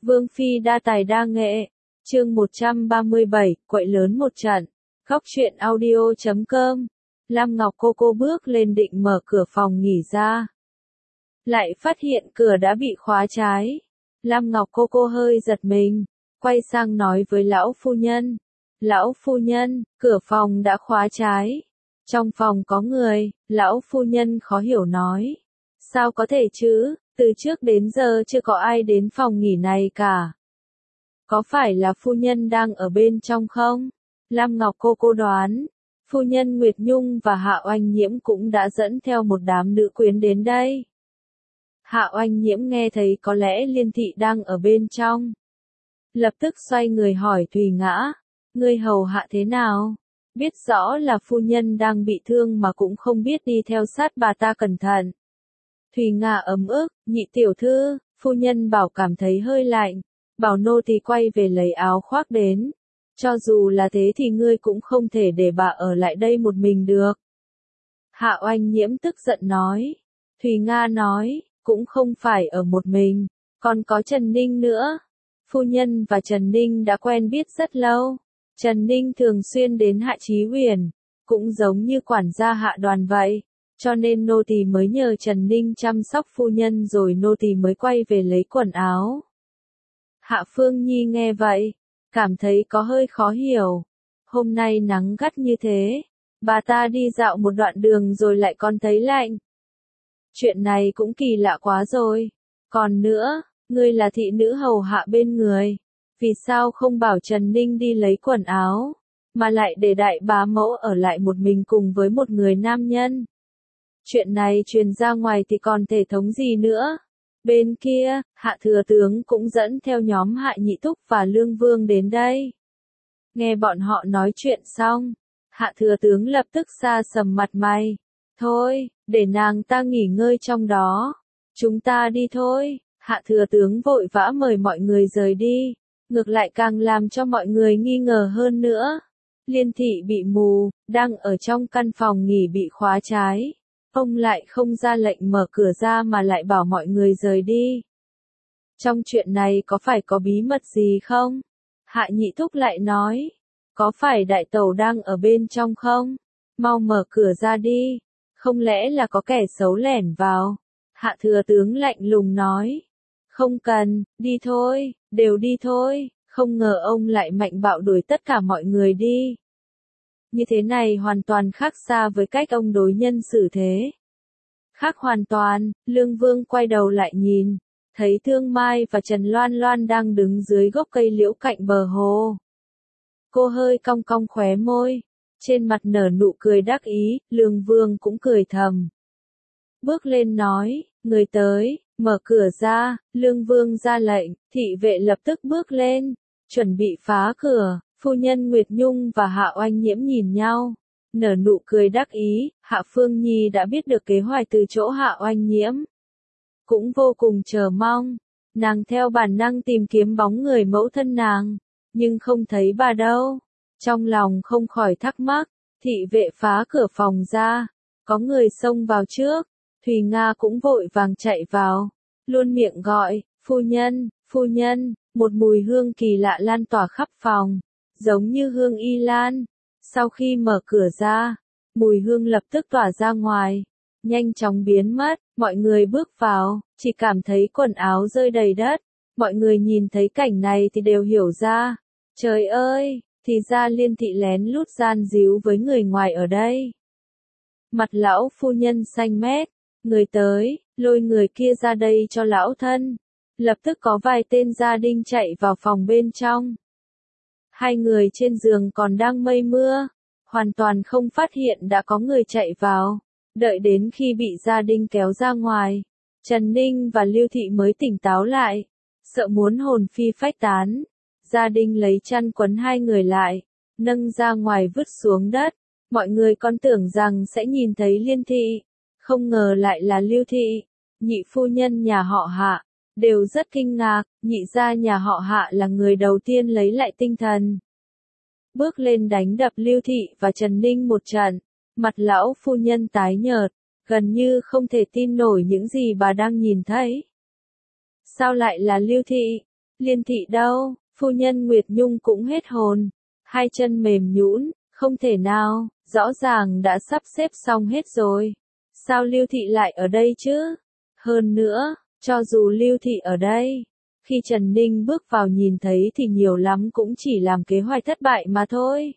Vương phi đa tài đa nghệ. Chương 137, quậy lớn một trận. Góc truyện audio.com. Lam Ngọc cô bước lên định mở cửa phòng nghỉ ra. Lại phát hiện cửa đã bị khóa trái. Lam Ngọc cô hơi giật mình, quay sang nói với lão phu nhân. Lão phu nhân, cửa phòng đã khóa trái. Trong phòng có người, lão phu nhân khó hiểu nói. Sao có thể chứ, từ trước đến giờ chưa có ai đến phòng nghỉ này cả. Có phải là phu nhân đang ở bên trong không? Lam Ngọc cô đoán. Phu nhân Nguyệt Nhung và Hạ Oanh Nhiễm cũng đã dẫn theo một đám nữ quyến đến đây. Hạ Oanh Nhiễm nghe thấy có lẽ Liên Thị đang ở bên trong. Lập tức xoay người hỏi Thùy Ngã. Ngươi hầu hạ thế nào? Biết rõ là phu nhân đang bị thương mà cũng không biết đi theo sát bà ta cẩn thận. Thùy Ngã ấm ức, nhị tiểu thư, phu nhân bảo cảm thấy hơi lạnh. Bảo nô tỳ quay về lấy áo khoác đến. Cho dù là thế thì ngươi cũng không thể để bà ở lại đây một mình được. Hạ Oanh Nhiễm tức giận nói. Thùy Nga nói, cũng không phải ở một mình, còn có Trần Ninh nữa. Phu nhân và Trần Ninh đã quen biết rất lâu. Trần Ninh thường xuyên đến Hạ Chí Huyền, cũng giống như quản gia Hạ Đoàn vậy. Cho nên nô tỳ mới nhờ Trần Ninh chăm sóc phu nhân rồi nô tỳ mới quay về lấy quần áo. Hạ Phương Nhi nghe vậy, cảm thấy có hơi khó hiểu. Hôm nay nắng gắt như thế, bà ta đi dạo một đoạn đường rồi lại còn thấy lạnh. Chuyện này cũng kỳ lạ quá rồi. Còn nữa, ngươi là thị nữ hầu hạ bên người. Vì sao không bảo Trần Ninh đi lấy quần áo, mà lại để đại bá mẫu ở lại một mình cùng với một người nam nhân? Chuyện này truyền ra ngoài thì còn thể thống gì nữa? Bên kia, Hạ Thừa Tướng cũng dẫn theo nhóm Hạ Nhị Thúc và Lương Vương đến đây. Nghe bọn họ nói chuyện xong, Hạ Thừa Tướng lập tức xa sầm mặt mày. Thôi, để nàng ta nghỉ ngơi trong đó. Chúng ta đi thôi. Hạ Thừa Tướng vội vã mời mọi người rời đi. Ngược lại càng làm cho mọi người nghi ngờ hơn nữa. Liên Thị bị mù, đang ở trong căn phòng nghỉ bị khóa trái. Ông lại không ra lệnh mở cửa ra mà lại bảo mọi người rời đi. Trong chuyện này có phải có bí mật gì không? Hạ Nhị Thúc lại nói. Có phải đại tẩu đang ở bên trong không? Mau mở cửa ra đi. Không lẽ là có kẻ xấu lẻn vào? Hạ Thừa Tướng lạnh lùng nói. Không cần, đi thôi, đều đi thôi. Không ngờ ông lại mạnh bạo đuổi tất cả mọi người đi. Như thế này hoàn toàn khác xa với cách ông đối nhân xử thế. Khác hoàn toàn, Lương Vương quay đầu lại nhìn, thấy Thương Mai và Trần Loan Loan đang đứng dưới gốc cây liễu cạnh bờ hồ. Cô hơi cong cong khóe môi, trên mặt nở nụ cười đắc ý, Lương Vương cũng cười thầm. Bước lên nói, người tới, mở cửa ra, Lương Vương ra lệnh, thị vệ lập tức bước lên, chuẩn bị phá cửa. Phu nhân Nguyệt Nhung và Hạ Oanh Nhiễm nhìn nhau, nở nụ cười đắc ý. Hạ Phương Nhi đã biết được kế hoạch từ chỗ Hạ Oanh Nhiễm, cũng vô cùng chờ mong. Nàng theo bản năng tìm kiếm bóng người mẫu thân nàng, nhưng không thấy bà đâu. Trong lòng không khỏi thắc mắc, thị vệ phá cửa phòng ra, có người xông vào trước. Thùy Nga cũng vội vàng chạy vào, luôn miệng gọi, phu nhân, một mùi hương kỳ lạ lan tỏa khắp phòng. Giống như hương y lan. Sau khi mở cửa ra, mùi hương lập tức tỏa ra ngoài, nhanh chóng biến mất. Mọi người bước vào, chỉ cảm thấy quần áo rơi đầy đất. Mọi người nhìn thấy cảnh này thì đều hiểu ra. Trời ơi, thì ra Liên Thị lén lút gian díu với người ngoài ở đây. Mặt lão phu nhân xanh mét, người tới, lôi người kia ra đây cho lão thân. Lập tức có vài tên gia đình chạy vào phòng bên trong. Hai người trên giường còn đang mây mưa, hoàn toàn không phát hiện đã có người chạy vào. Đợi đến khi bị gia đình kéo ra ngoài, Trần Ninh và Lưu Thị mới tỉnh táo lại, sợ muốn hồn phi phách tán. Gia đình lấy chăn quấn hai người lại, nâng ra ngoài vứt xuống đất. Mọi người còn tưởng rằng sẽ nhìn thấy Liên Thị, không ngờ lại là Lưu Thị. Nhị phu nhân nhà họ Hạ đều rất kinh ngạc. Nhị gia nhà họ Hạ là người đầu tiên lấy lại tinh thần, bước lên đánh đập Lưu Thị và Trần Ninh một trận. Mặt lão phu nhân tái nhợt, gần như không thể tin nổi những gì bà đang nhìn thấy. Sao lại là Lưu Thị? Liên thị đâu? Phu nhân Nguyệt Nhung cũng hết hồn. Hai chân mềm nhũn, không thể nào, rõ ràng đã sắp xếp xong hết rồi. Sao Lưu thị lại ở đây chứ? Hơn nữa, cho dù Lưu thị ở đây, khi Trần Ninh bước vào nhìn thấy thì nhiều lắm cũng chỉ làm kế hoạch thất bại mà thôi.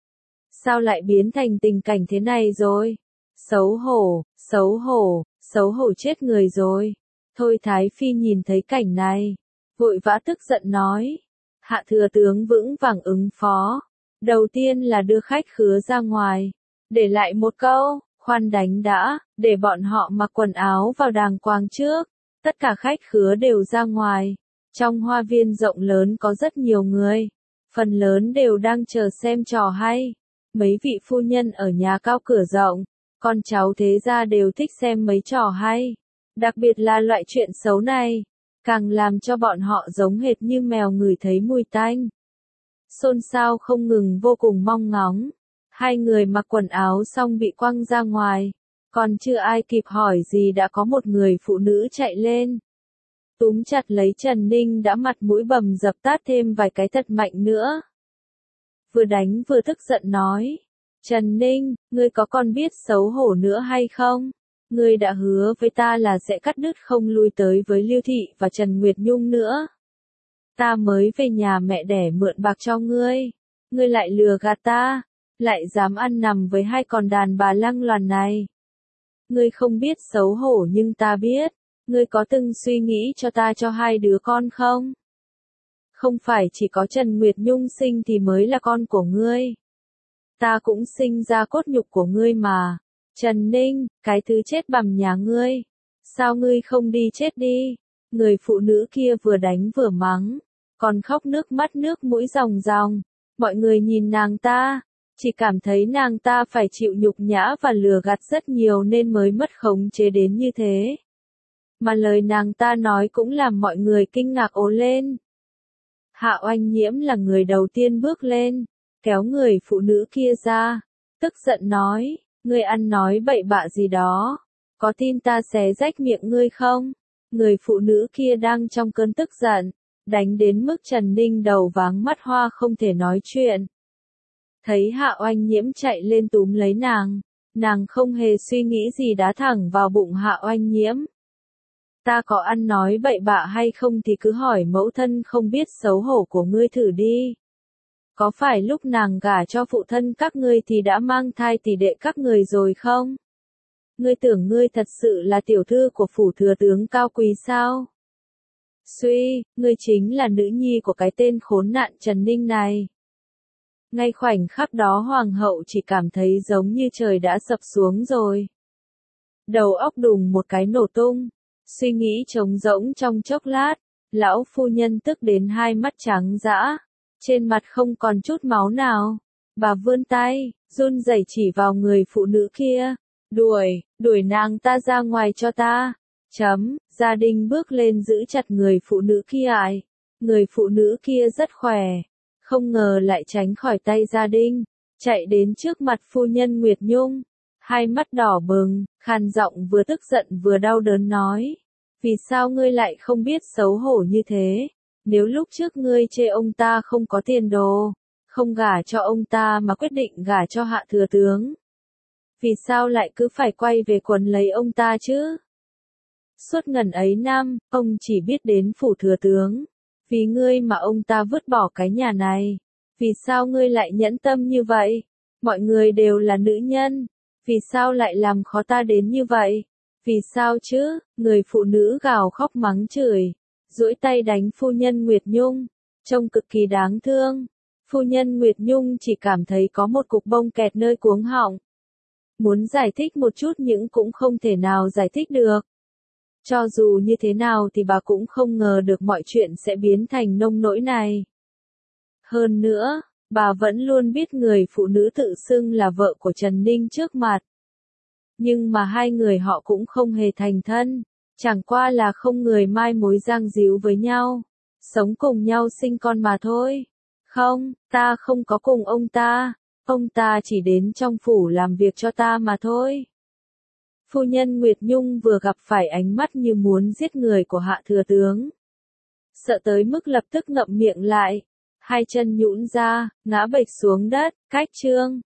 Sao lại biến thành tình cảnh thế này rồi? Xấu hổ, xấu hổ, xấu hổ chết người rồi. Thôi Thái Phi nhìn thấy cảnh này, vội vã tức giận nói. Hạ thừa tướng vững vàng ứng phó. Đầu tiên là đưa khách khứa ra ngoài. Để lại một câu, khoan đánh đã, để bọn họ mặc quần áo vào đàng hoàng trước. Tất cả khách khứa đều ra ngoài. Trong hoa viên rộng lớn có rất nhiều người. Phần lớn đều đang chờ xem trò hay. Mấy vị phu nhân ở nhà cao cửa rộng, con cháu thế gia đều thích xem mấy trò hay. Đặc biệt là loại chuyện xấu này, càng làm cho bọn họ giống hệt như mèo ngửi thấy mùi tanh. Xôn xao không ngừng vô cùng mong ngóng. Hai người mặc quần áo xong bị quăng ra ngoài. Còn chưa ai kịp hỏi gì đã có một người phụ nữ chạy lên. Túm chặt lấy Trần Ninh đã mặt mũi bầm dập tát thêm vài cái thật mạnh nữa. Vừa đánh vừa tức giận nói. Trần Ninh, ngươi có còn biết xấu hổ nữa hay không? Ngươi đã hứa với ta là sẽ cắt đứt không lui tới với Lưu Thị và Trần Nguyệt Nhung nữa. Ta mới về nhà mẹ đẻ mượn bạc cho ngươi. Ngươi lại lừa gạt ta, lại dám ăn nằm với hai con đàn bà lăng loàn này. Ngươi không biết xấu hổ nhưng ta biết. Ngươi có từng suy nghĩ cho ta cho hai đứa con không? Không phải chỉ có Trần Nguyệt Nhung sinh thì mới là con của ngươi. Ta cũng sinh ra cốt nhục của ngươi mà. Trần Ninh, cái thứ chết bằm nhà ngươi. Sao ngươi không đi chết đi? Người phụ nữ kia vừa đánh vừa mắng, còn khóc nước mắt nước mũi ròng ròng. Mọi người nhìn nàng ta, chỉ cảm thấy nàng ta phải chịu nhục nhã và lừa gạt rất nhiều nên mới mất khống chế đến như thế. Mà lời nàng ta nói cũng làm mọi người kinh ngạc ồ lên. Hạ Oanh Nhiễm là người đầu tiên bước lên, kéo người phụ nữ kia ra, tức giận nói, ngươi ăn nói bậy bạ gì đó, có tin ta xé rách miệng ngươi không? Người phụ nữ kia đang trong cơn tức giận, đánh đến mức Trần Ninh đầu váng mắt hoa không thể nói chuyện. Thấy Hạ Oanh Nhiễm chạy lên túm lấy nàng không hề suy nghĩ gì đá thẳng vào bụng Hạ Oanh Nhiễm. Ta có ăn nói bậy bạ hay không thì cứ hỏi mẫu thân không biết xấu hổ của ngươi thử đi. Có phải lúc nàng gả cho phụ thân các ngươi thì đã mang thai tỷ đệ các người rồi không? Ngươi tưởng ngươi thật sự là tiểu thư của phủ thừa tướng cao quý sao? Suy, ngươi chính là nữ nhi của cái tên khốn nạn Trần Ninh này. Ngay khoảnh khắc đó hoàng hậu chỉ cảm thấy giống như trời đã sập xuống rồi. Đầu óc đùng một cái nổ tung. Suy nghĩ trống rỗng trong chốc lát, lão phu nhân tức đến hai mắt trắng dã, trên mặt không còn chút máu nào. Bà vươn tay, run rẩy chỉ vào người phụ nữ kia, đuổi nàng ta ra ngoài cho ta. Gia Đình bước lên giữ chặt người phụ nữ kia ải. Người phụ nữ kia rất khỏe, không ngờ lại tránh khỏi tay Gia Đình, chạy đến trước mặt phu nhân Nguyệt Nhung. Hai mắt đỏ bừng, khàn giọng vừa tức giận vừa đau đớn nói. Vì sao ngươi lại không biết xấu hổ như thế? Nếu lúc trước ngươi chê ông ta không có tiền đồ, không gả cho ông ta mà quyết định gả cho Hạ thừa tướng. Vì sao lại cứ phải quay về quấn lấy ông ta chứ? Suốt ngần ấy năm, ông chỉ biết đến phủ thừa tướng. Vì ngươi mà ông ta vứt bỏ cái nhà này. Vì sao ngươi lại nhẫn tâm như vậy? Mọi người đều là nữ nhân. Vì sao lại làm khó ta đến như vậy? Vì sao chứ? Người phụ nữ gào khóc mắng chửi, duỗi tay đánh phu nhân Nguyệt Nhung, trông cực kỳ đáng thương. Phu nhân Nguyệt Nhung chỉ cảm thấy có một cục bông kẹt nơi cuống họng. Muốn giải thích một chút nhưng cũng không thể nào giải thích được. Cho dù như thế nào thì bà cũng không ngờ được mọi chuyện sẽ biến thành nông nỗi này. Hơn nữa, bà vẫn luôn biết người phụ nữ tự xưng là vợ của Trần Ninh trước mặt. Nhưng mà hai người họ cũng không hề thành thân, chẳng qua là không người mai mối giang díu với nhau, sống cùng nhau sinh con mà thôi. Không, ta không có cùng ông ta chỉ đến trong phủ làm việc cho ta mà thôi. Phu nhân Nguyệt Nhung vừa gặp phải ánh mắt như muốn giết người của Hạ thừa tướng. sợ tới mức lập tức ngậm miệng lại. Hai chân nhũn ra, ngã bệch xuống đất, cách Trương